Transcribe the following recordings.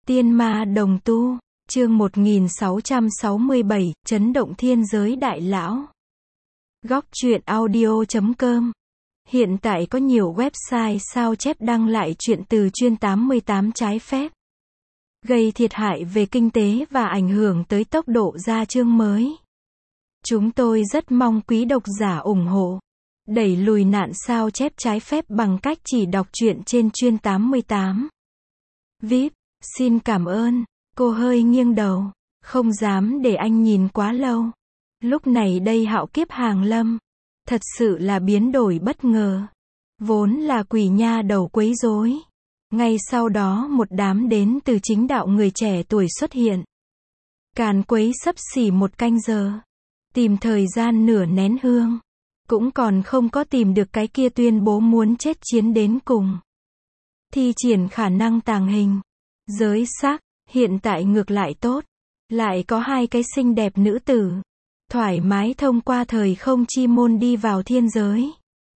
Tiên ma đồng tu, chương 1667, chấn động thiên giới đại lão. Góc truyện audio.com. Hiện tại có nhiều website sao chép đăng lại truyện từ chuyên 88 trái phép, gây thiệt hại về kinh tế và ảnh hưởng tới tốc độ ra chương mới. Chúng tôi rất mong quý độc giả ủng hộ, đẩy lùi nạn sao chép trái phép bằng cách chỉ đọc truyện trên chuyên 88. VIP, xin cảm ơn. Cô hơi nghiêng đầu, không dám để anh nhìn quá lâu. Lúc này đây hạo kiếp hàng lâm, thật sự là biến đổi bất ngờ. Vốn là quỷ nha đầu quấy rối, ngay sau đó một đám đến từ chính đạo người trẻ tuổi xuất hiện. Càn quấy xấp xỉ một canh giờ, tìm thời gian nửa nén hương, cũng còn không có tìm được cái kia tuyên bố muốn chết chiến đến cùng. Thi triển khả năng tàng hình, giới xác, hiện tại ngược lại tốt. Lại có hai cái xinh đẹp nữ tử, thoải mái thông qua thời không chi môn đi vào thiên giới.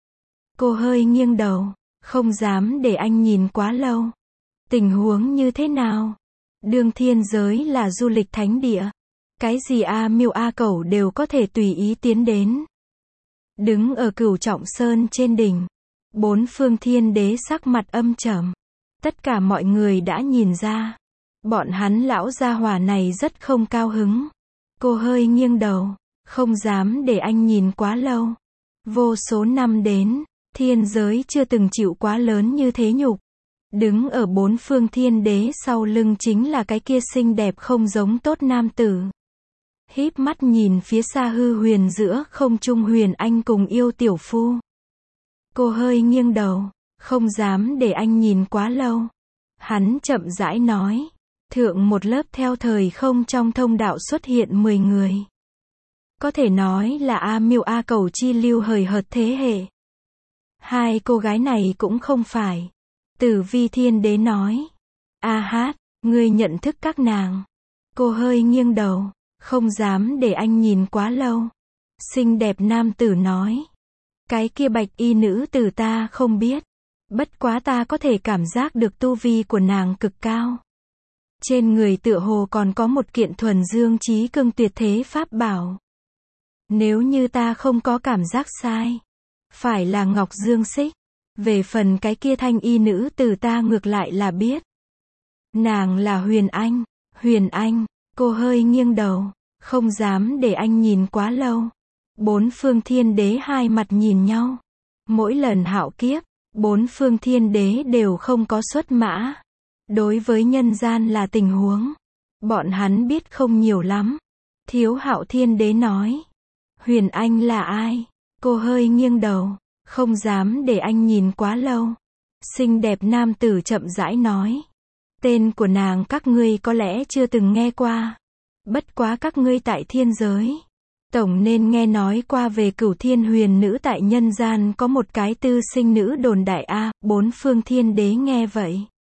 Cô hơi nghiêng đầu, không dám để anh nhìn quá lâu. Tình huống như thế nào? Đường thiên giới là du lịch thánh địa. Cái gì A Miêu A Cẩu đều có thể tùy ý tiến đến. Đứng ở Cửu Trọng Sơn trên đỉnh, bốn phương thiên đế sắc mặt âm trầm. Tất cả mọi người đã nhìn ra, bọn hắn lão gia hỏa này rất không cao hứng. Cô hơi nghiêng đầu, không dám để anh nhìn quá lâu. Vô số năm đến, thiên giới chưa từng chịu quá lớn như thế nhục. Đứng ở bốn phương thiên đế sau lưng chính là cái kia xinh đẹp không giống tốt nam tử. Híp mắt nhìn phía xa hư huyền giữa không trung Huyền Anh cùng yêu tiểu phu. Cô hơi nghiêng đầu, không dám để anh nhìn quá lâu. Hắn chậm rãi nói, thượng một lớp theo thời không trong thông đạo xuất hiện 10 người. Có thể nói là A Miêu A Cẩu chi lưu hời hợt thế hệ. Hai cô gái này cũng không phải. Tử Vi Thiên Đế nói, A Hát, ngươi nhận thức các nàng. Cô hơi nghiêng đầu, không dám để anh nhìn quá lâu. Xinh đẹp nam tử nói, cái kia bạch y nữ tử ta không biết. Bất quá ta có thể cảm giác được tu vi của nàng cực cao. Trên người tựa hồ còn có một kiện thuần dương chí cương tuyệt thế pháp bảo. Nếu như ta không có cảm giác sai, phải là Ngọc Dương Xích. Về phần cái kia thanh y nữ tử ta ngược lại là biết. Nàng là Huyền Anh. Huyền Anh, cô hơi nghiêng đầu, không dám để anh nhìn quá lâu. Bốn phương thiên đế hai mặt nhìn nhau. Mỗi lần hạo kiếp, bốn phương thiên đế đều không có xuất mã. Đối với nhân gian là tình huống, bọn hắn biết không nhiều lắm. Thiếu Hạo Thiên Đế nói, Huyền Anh là ai? Cô hơi nghiêng đầu, không dám để anh nhìn quá lâu. Xinh đẹp nam tử chậm rãi nói, tên của nàng các ngươi có lẽ chưa từng nghe qua. Bất quá các ngươi tại thiên giới, tổng nên nghe nói qua về Cửu Thiên Huyền Nữ tại nhân gian có một cái tư sinh nữ đồn đại a. Bốn phương thiên đế nghe vậy,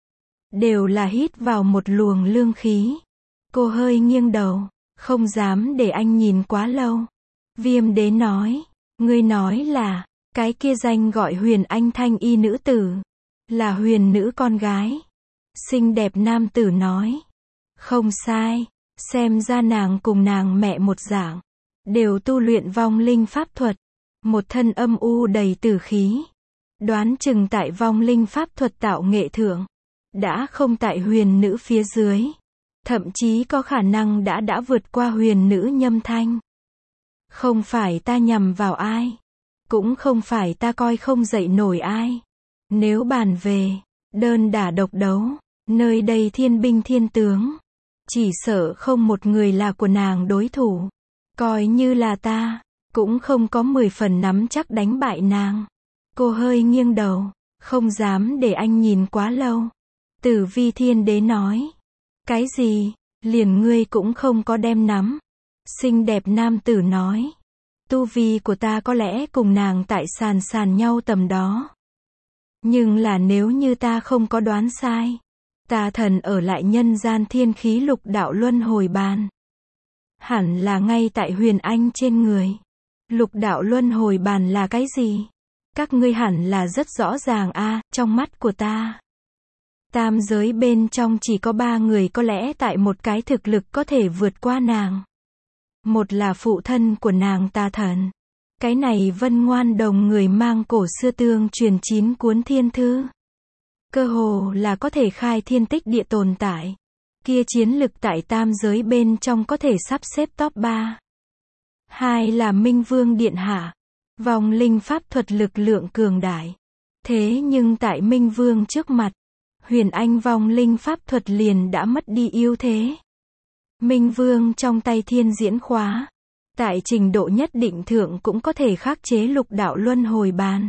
đều là hít vào một luồng lương khí. Cô hơi nghiêng đầu, không dám để anh nhìn quá lâu. Viêm đế nói, ngươi nói là, cái kia danh gọi Huyền Anh thanh y nữ tử, là huyền nữ con gái. Xinh đẹp nam tử nói, không sai, xem ra nàng cùng nàng mẹ một dạng, đều tu luyện vong linh pháp thuật, một thân âm u đầy tử khí. Đoán chừng tại vong linh pháp thuật tạo nghệ thượng, đã không tại huyền nữ phía dưới, thậm chí có khả năng đã vượt qua huyền nữ Nhâm Thanh. Không phải ta nhằm vào ai, cũng không phải ta coi không dậy nổi ai. Nếu bàn về đơn đả độc đấu, nơi đây thiên binh thiên tướng, chỉ sợ không một người là của nàng đối thủ. Coi như là ta, cũng không có 10 phần nắm chắc đánh bại nàng. Cô hơi nghiêng đầu, không dám để anh nhìn quá lâu. Tử Vi Thiên Đế nói, cái gì, liền ngươi cũng không có đem nắm. Xinh đẹp nam tử nói, tu vi của ta có lẽ cùng nàng tại sàn nhau tầm đó. Nhưng là nếu như ta không có đoán sai, tà thần ở lại nhân gian thiên khí lục đạo luân hồi bàn, hẳn là ngay tại Huyền Anh trên người. Lục đạo luân hồi bàn là cái gì? Các ngươi hẳn là rất rõ ràng a. Trong mắt của ta, Tam giới bên trong chỉ có 3 người có lẽ tại một cái thực lực có thể vượt qua nàng. Một là phụ thân của nàng Tà Thần. Cái này Vân Ngoan Đồng người mang cổ xưa tương truyền 9 cuốn thiên thư. Cơ hồ là có thể khai thiên tích địa tồn tại. Kia chiến lực tại tam giới bên trong có thể sắp xếp top 3. Hai là Minh Vương Điện Hạ. Vong linh pháp thuật lực lượng cường đại. Thế nhưng tại Minh Vương trước mặt, Huyền Anh vong linh pháp thuật liền đã mất đi ưu thế. Minh Vương trong tay thiên diễn khóa, tại trình độ nhất định thượng cũng có thể khắc chế lục đạo luân hồi bàn.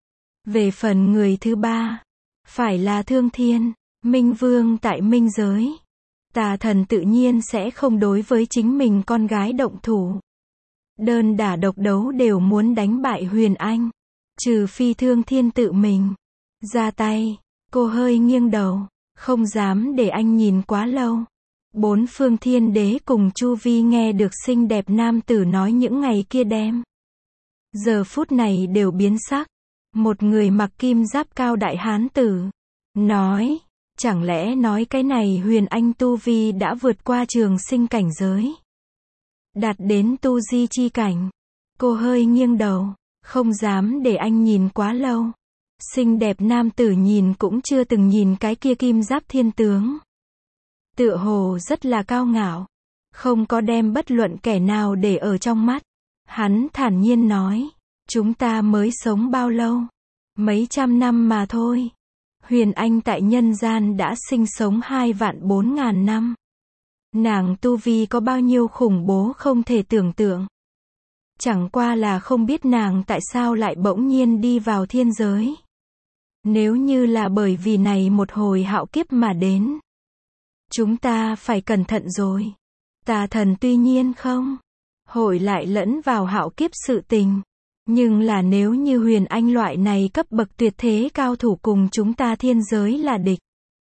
Về phần người thứ ba, phải là Thương Thiên, Minh Vương tại minh giới. Tà Thần tự nhiên sẽ không đối với chính mình con gái động thủ. Đơn đả độc đấu đều muốn đánh bại Huyền Anh. Trừ phi Thương Thiên tự mình ra tay. Cô hơi nghiêng đầu, không dám để anh nhìn quá lâu. Bốn phương thiên đế cùng Chu Vi nghe được xinh đẹp nam tử nói những ngày kia đem. Giờ phút này đều biến sắc. Một người mặc kim giáp cao đại hán tử nói, chẳng lẽ nói cái này Huyền Anh tu vi đã vượt qua trường sinh cảnh giới, đạt đến tu di chi cảnh. Cô hơi nghiêng đầu, không dám để anh nhìn quá lâu. Xinh đẹp nam tử nhìn cũng chưa từng nhìn cái kia kim giáp thiên tướng. Tựa hồ rất là cao ngạo, không có đem bất luận kẻ nào để ở trong mắt. Hắn thản nhiên nói, chúng ta mới sống bao lâu? Mấy trăm năm mà thôi. Huyền Anh tại nhân gian đã sinh sống 2.400.000 năm. Nàng tu vi có bao nhiêu khủng bố không thể tưởng tượng. Chẳng qua là không biết nàng tại sao lại bỗng nhiên đi vào thiên giới. Nếu như là bởi vì này một hồi hạo kiếp mà đến, chúng ta phải cẩn thận rồi. Tà Thần tuy nhiên không hội lại lẫn vào hạo kiếp sự tình, nhưng là nếu như Huyền Anh loại này cấp bậc tuyệt thế cao thủ cùng chúng ta thiên giới là địch,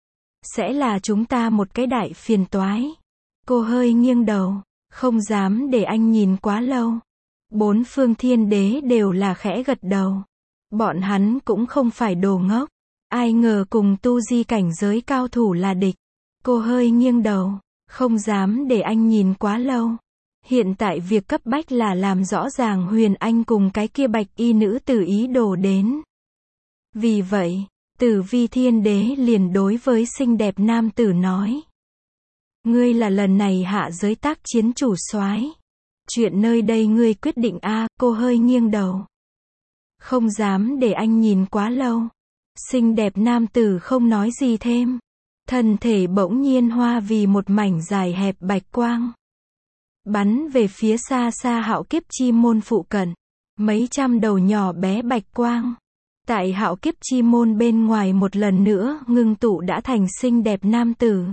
sẽ là chúng ta một cái đại phiền toái. Cô hơi nghiêng đầu, không dám để anh nhìn quá lâu. Bốn phương thiên đế đều là khẽ gật đầu. Bọn hắn cũng không phải đồ ngốc. Ai ngờ cùng tu di cảnh giới cao thủ là địch. Cô hơi nghiêng đầu, không dám để anh nhìn quá lâu. Hiện tại việc cấp bách là làm rõ ràng Huyền Anh cùng cái kia bạch y nữ tử ý đồ đến. Vì vậy, Tử Vi Thiên Đế liền đối với xinh đẹp nam tử nói. Ngươi là lần này hạ giới tác chiến chủ soái. Chuyện nơi đây ngươi quyết định a. Cô hơi nghiêng đầu, không dám để anh nhìn quá lâu. Xinh đẹp nam tử không nói gì thêm. Thân thể bỗng nhiên hoa vì một mảnh dài hẹp bạch quang. Bắn về phía xa xa hạo kiếp chi môn phụ cận. Mấy trăm đầu nhỏ bé bạch quang. Tại hạo kiếp chi môn bên ngoài một lần nữa ngưng tụ đã thành xinh đẹp nam tử.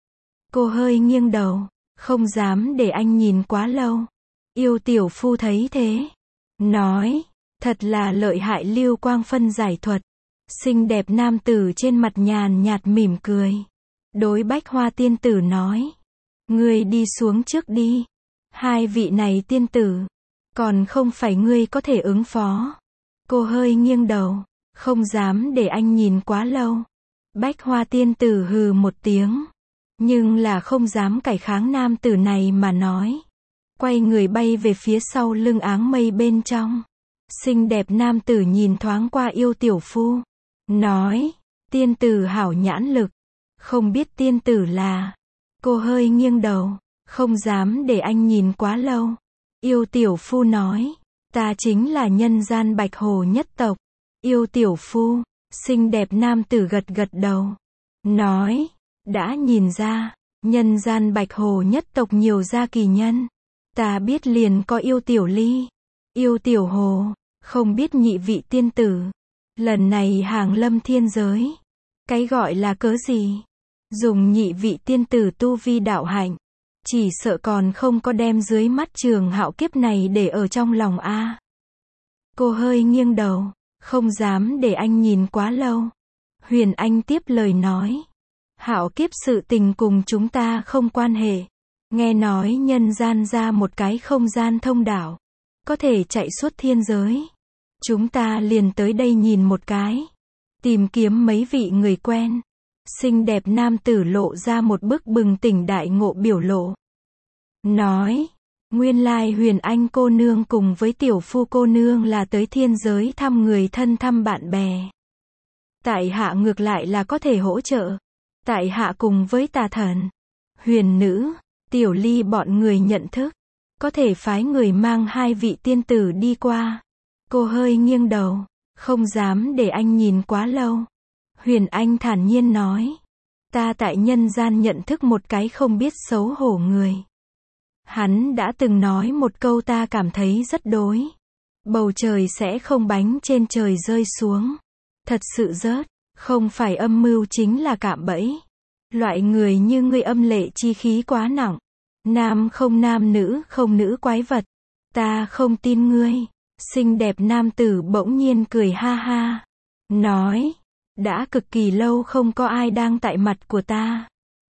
Cô hơi nghiêng đầu, không dám để anh nhìn quá lâu. Yêu tiểu phu thấy thế, nói, thật là lợi hại lưu quang phân giải thuật. Xinh đẹp nam tử trên mặt nhàn nhạt mỉm cười. Đối Bách Hoa tiên tử nói, ngươi đi xuống trước đi. Hai vị này tiên tử, còn không phải ngươi có thể ứng phó. Cô hơi nghiêng đầu, không dám để anh nhìn quá lâu. Bách Hoa tiên tử hừ một tiếng, nhưng là không dám cải kháng nam tử này mà nói. Quay người bay về phía sau lưng áng mây bên trong. Xinh đẹp nam tử nhìn thoáng qua yêu tiểu phu, nói, tiên tử hảo nhãn lực, không biết tiên tử là. Cô hơi nghiêng đầu, không dám để anh nhìn quá lâu. Yêu tiểu phu nói, ta chính là nhân gian Bạch Hồ nhất tộc. Yêu tiểu phu, xinh đẹp nam tử gật gật đầu, nói, đã nhìn ra, nhân gian Bạch Hồ nhất tộc nhiều gia kỳ nhân. Ta biết liền có yêu tiểu ly, yêu tiểu hồ, không biết nhị vị tiên tử. Lần này hàng lâm thiên giới, cái gọi là cớ gì? Dùng nhị vị tiên tử tu vi đạo hạnh, chỉ sợ còn không có đem dưới mắt trường hạo kiếp này để ở trong lòng a. Cô hơi nghiêng đầu, không dám để anh nhìn quá lâu. Huyền Anh tiếp lời nói, hạo kiếp sự tình cùng chúng ta không quan hệ. Nghe nói nhân gian ra một cái không gian thông đạo, có thể chạy suốt thiên giới. Chúng ta liền tới đây nhìn một cái, tìm kiếm mấy vị người quen, Xinh đẹp nam tử lộ ra một bức bừng tỉnh đại ngộ biểu lộ. Nói, nguyên lai Huyền Anh cô nương cùng với Tiểu Phu cô nương là tới thiên giới thăm người thân thăm bạn bè. Tại hạ ngược lại là có thể hỗ trợ. Tại hạ cùng với Tà Thần, Huyền Nữ, Tiểu Ly bọn người nhận thức. Có thể phái người mang hai vị tiên tử đi qua. Cô hơi nghiêng đầu, không dám để anh nhìn quá lâu. Huyền Anh thản nhiên nói. Ta tại nhân gian nhận thức một cái không biết xấu hổ người. Hắn đã từng nói một câu ta cảm thấy rất đối. Bầu trời sẽ không bánh trên trời rơi xuống. Thật sự rớt, không phải âm mưu chính là cạm bẫy. Loại người như ngươi âm lệ chi khí quá nặng. Nam không nam nữ không nữ quái vật. Ta không tin ngươi. Xinh đẹp nam tử bỗng nhiên cười ha ha. Nói, đã cực kỳ lâu không có ai đang tại mặt của ta.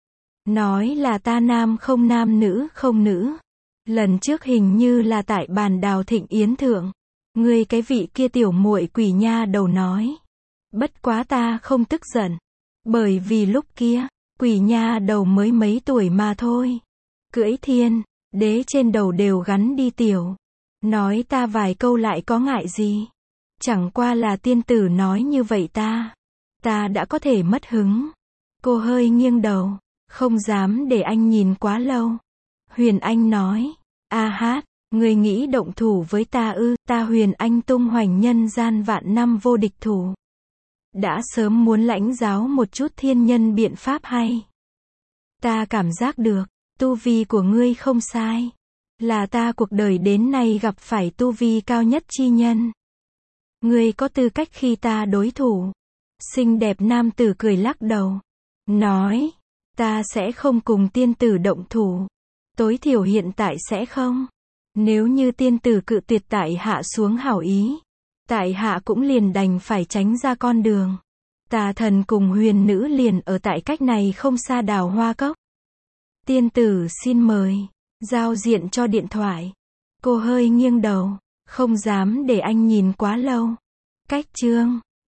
Nói là ta nam không nam nữ không nữ. Lần trước hình như là tại bàn đào thịnh yến thượng. Ngươi cái vị kia tiểu muội quỷ nha đầu nói. Bất quá ta không tức giận. Bởi vì lúc kia, quỷ nha đầu mới mấy tuổi mà thôi. Cưỡi thiên, đế trên đầu đều gắn đi tiểu. Nói ta vài câu lại có ngại gì. Chẳng qua là tiên tử nói như vậy ta đã có thể mất hứng. Cô hơi nghiêng đầu, không dám để anh nhìn quá lâu. Huyền Anh nói, a hát, người nghĩ động thủ với ta ư? Ta Huyền Anh tung hoành nhân gian vạn năm vô địch thủ. Đã sớm muốn lãnh giáo một chút thiên nhân biện pháp hay. Ta cảm giác được, tu vi của ngươi không sai. Là ta cuộc đời đến nay gặp phải tu vi cao nhất chi nhân. Ngươi có tư cách khi ta đối thủ. Xinh đẹp nam tử cười lắc đầu. Nói, ta sẽ không cùng tiên tử động thủ. Tối thiểu hiện tại sẽ không. Nếu như tiên tử cự tuyệt tại hạ xuống hảo ý. Tại hạ cũng liền đành phải tránh ra con đường. Tà Thần cùng Huyền Nữ liền ở tại cách này không xa Đào Hoa Cốc. Tiên tử xin mời. Giao diện cho điện thoại. Cô hơi nghiêng đầu. Không dám để anh nhìn quá lâu. Cách chương